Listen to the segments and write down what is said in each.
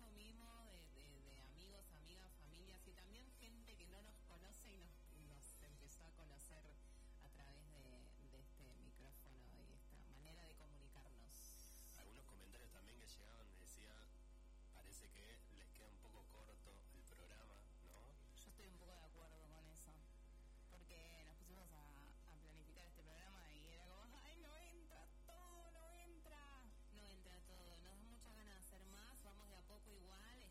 mucho mimo de amigos, amigas, familias y también gente que no nos conoce y nos empezó a conocer a través de este micrófono y esta manera de comunicarnos. Algunos comentarios también que llegaban decía, parece que les queda un poco corto el programa, ¿no? Yo estoy un poco de acuerdo con eso, porque nos pusimos a planificar este programa y era como, ¡ay, no entra todo, no entra! No entra todo, nos da muchas ganas de hacer más, vamos de a poco igual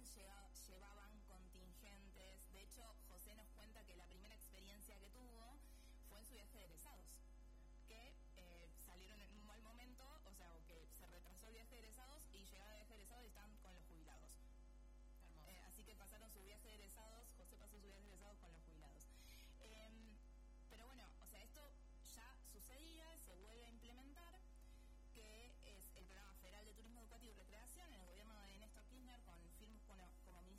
llevaban contingentes. De hecho, José nos cuenta que la primera experiencia que tuvo fue en su viaje de egresados, que salieron en un mal momento, o sea, o que se retrasó el viaje de egresados y llegaba el viaje de egresados y estaban con los jubilados. Así que pasaron su viaje de egresados, José pasó su viaje de egresados con los jubilados. Pero bueno, o sea, esto ya sucedía, se vuelve a implementar, que es el Programa Federal de Turismo Educativo y Recreación en el gobierno de Néstor Kirchner, con firmas como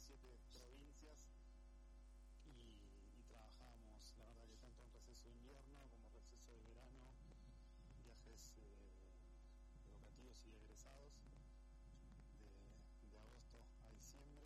7 provincias y trabajábamos, la verdad que tanto en receso de invierno como receso de verano, viajes educativos y egresados de agosto a diciembre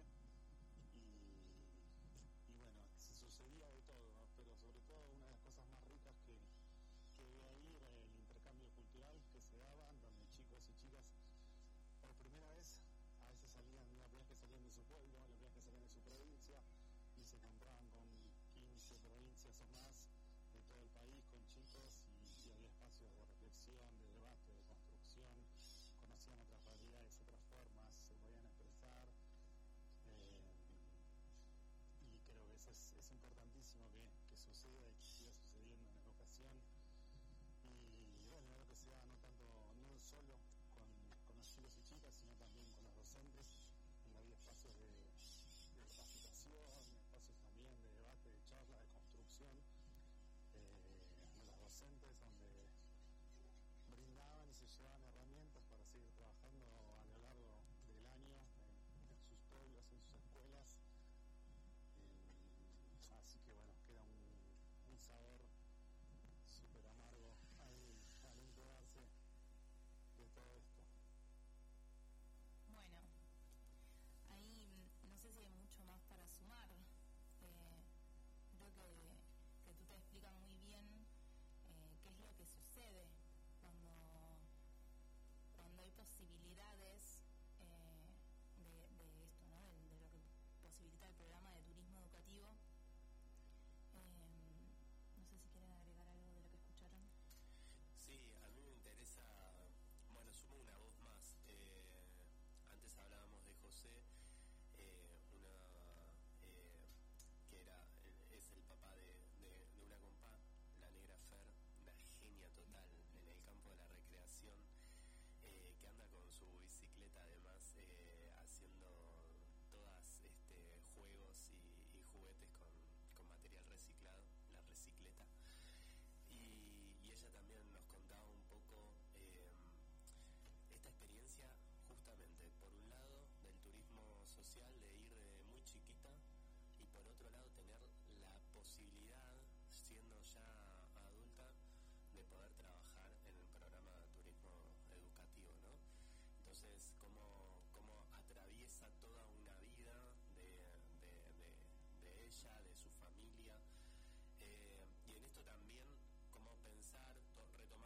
y bueno, se sucedía de todo, ¿no? Pero sobre todo una de las cosas más ricas que de ahí era el intercambio cultural que se daba, donde chicos y chicas por primera vez a veces salían, la primera vez que salían de su pueblo, la primera vez que salían de su provincia y se encontraban con 15 provincias o más de todo el país, con chicos y había espacios de reflexión, de debate, de construcción, conocían otras realidades, otras formas, se podían expresar y creo que eso es importantísimo que suceda y que siga sucediendo en la educación. Y bueno, lo que se da no solo con los chicos y chicas, sino también con los docentes, donde había espacios de capacitación, espacios también de debate, de charla, de construcción, de los docentes, donde brindaban y se llevaban herramientas para seguir trabajando a lo largo del año en sus pueblos, en sus escuelas. Así que bueno, queda un sabor súper amargo al enterarse de todo esto. Bueno, ahí no sé si hay mucho más para sumar. Creo que tú te explicas muy bien qué es lo que sucede cuando hay posibilidades de esto, ¿no? De lo que posibilita el programa de turismo educativo. No sé si quieren agregar algo de lo que escucharon. Sí, a mí me interesa, bueno, sumo una voz más. Antes hablábamos de José, que es el papá de una compa, la negra Fer, una genia total en el campo de la recreación, que anda con su bicicleta además haciendo todas juegos y juguetes con material reciclado, la recicleta. Y ella también nos contaba un poco esta experiencia justamente, por un lado, del turismo social, de ir de muy chiquita, y por otro lado tener la posibilidad, siendo ya adulta, de poder trabajar en el programa de turismo educativo, ¿no? Entonces, cómo atraviesa toda una vida de ella, de su familia, y en esto también cómo pensar, retomando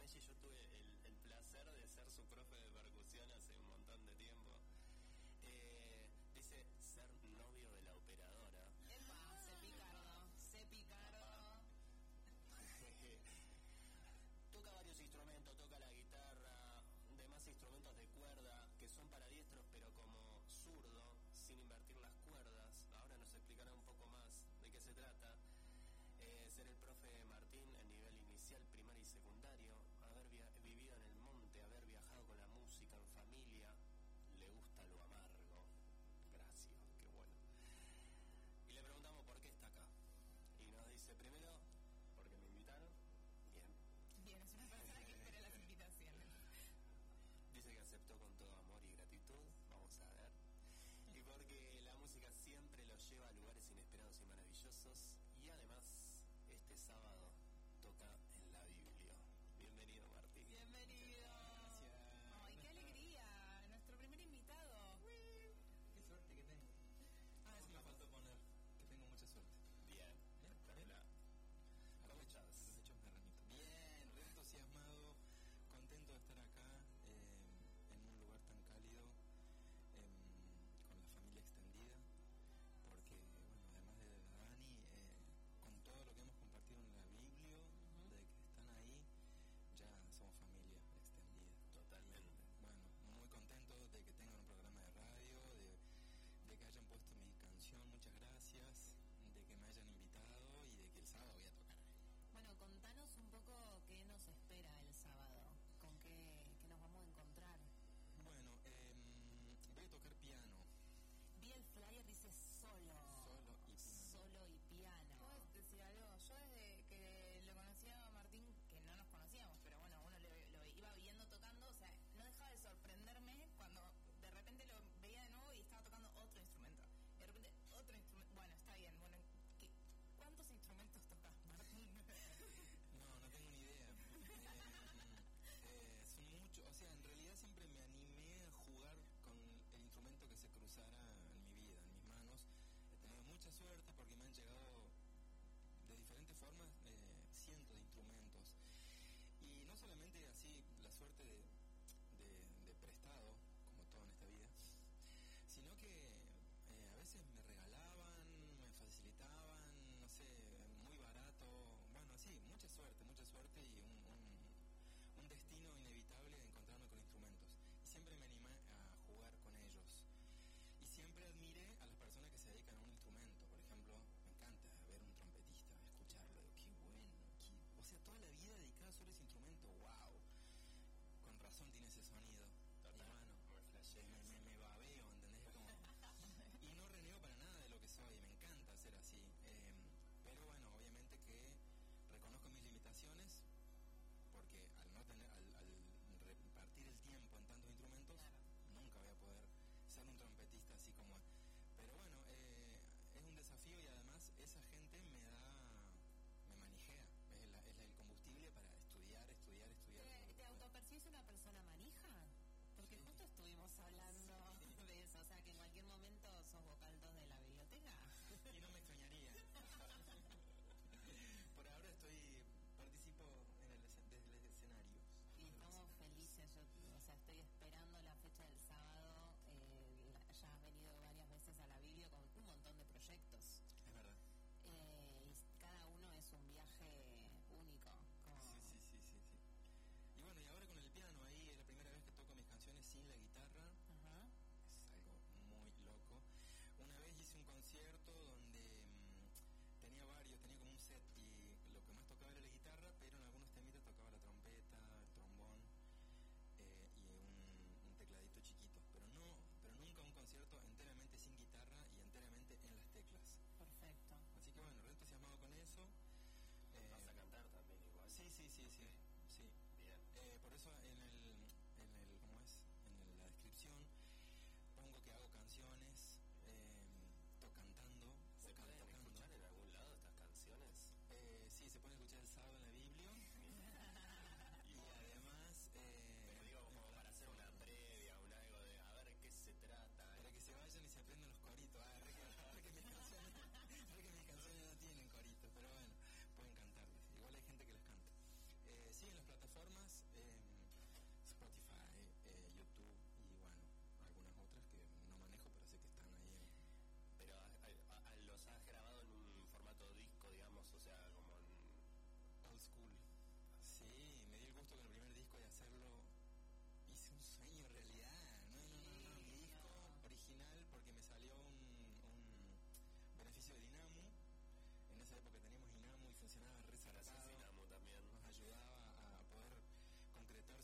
Valle, yo tuve el placer de ser su profe de percusión hace un montón de tiempo. Dice ser novio de la operadora. ¡Epa! Sé picardo. Toca varios instrumentos, toca la guitarra, demás instrumentos de cuerda que son para diestros, pero como zurdo, sin invertir las cuerdas. Ahora nos explicará un poco más de qué se trata. Ser el profe Martín en nivel inicial, primario y secundario, haber vivido en el monte, haber viajado con la música,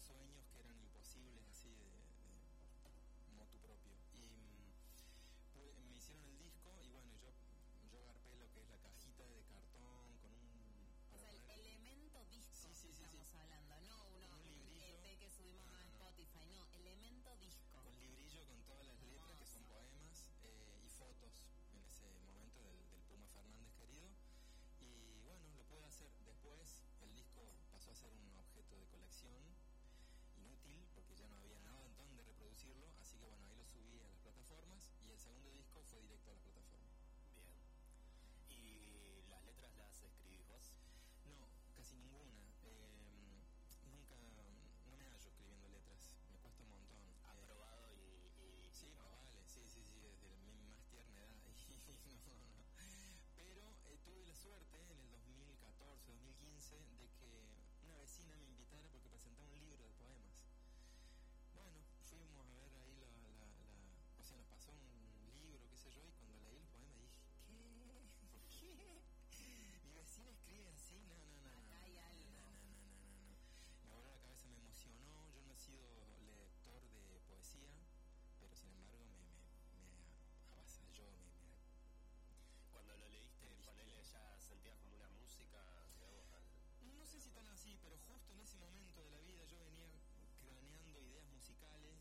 sueños que eran imposibles, así de motu propio. Y me hicieron el disco y bueno, yo agarré lo que es la cajita de cartón con un... O sea, el elemento disco estamos hablando, no un librillo, EP que subimos a Spotify, no, elemento disco. con librillo con todas las letras que son poemas y fotos en ese momento del Puma Fernández querido. Y bueno, lo pude hacer. Después el disco pasó a ser un objeto de colección inútil porque ya no había nada en donde reproducirlo, así que bueno, ahí lo subí a las plataformas y el segundo disco fue directo a la plataforma. Bien. ¿Y las letras las escribís vos? No, casi ninguna. Nunca, no me hallo escribiendo letras, me cuesta un montón. ¿Aprobado y Sí, no? más vale, sí, desde mi más tierna edad. Y no. Pero tuve la suerte en el 2014, 2015 de que una vecina me invitara porque presentaba un libro de poemas. Bueno, fuimos a ver ahí o sea, nos pasó un libro, qué sé yo, y cuando leí los poemas dije, ¿qué? ¿Mi vecina escribe así? No. Acá hay algo. No. Me voló la cabeza, me emocionó. Yo no he sido lector de poesía, pero sin embargo me avasalló, Cuando lo leíste, ponele, ya sentías como una música, digamos, no sé si tan así, pero justo en ese momento de la vida yo venía craneando ideas musicales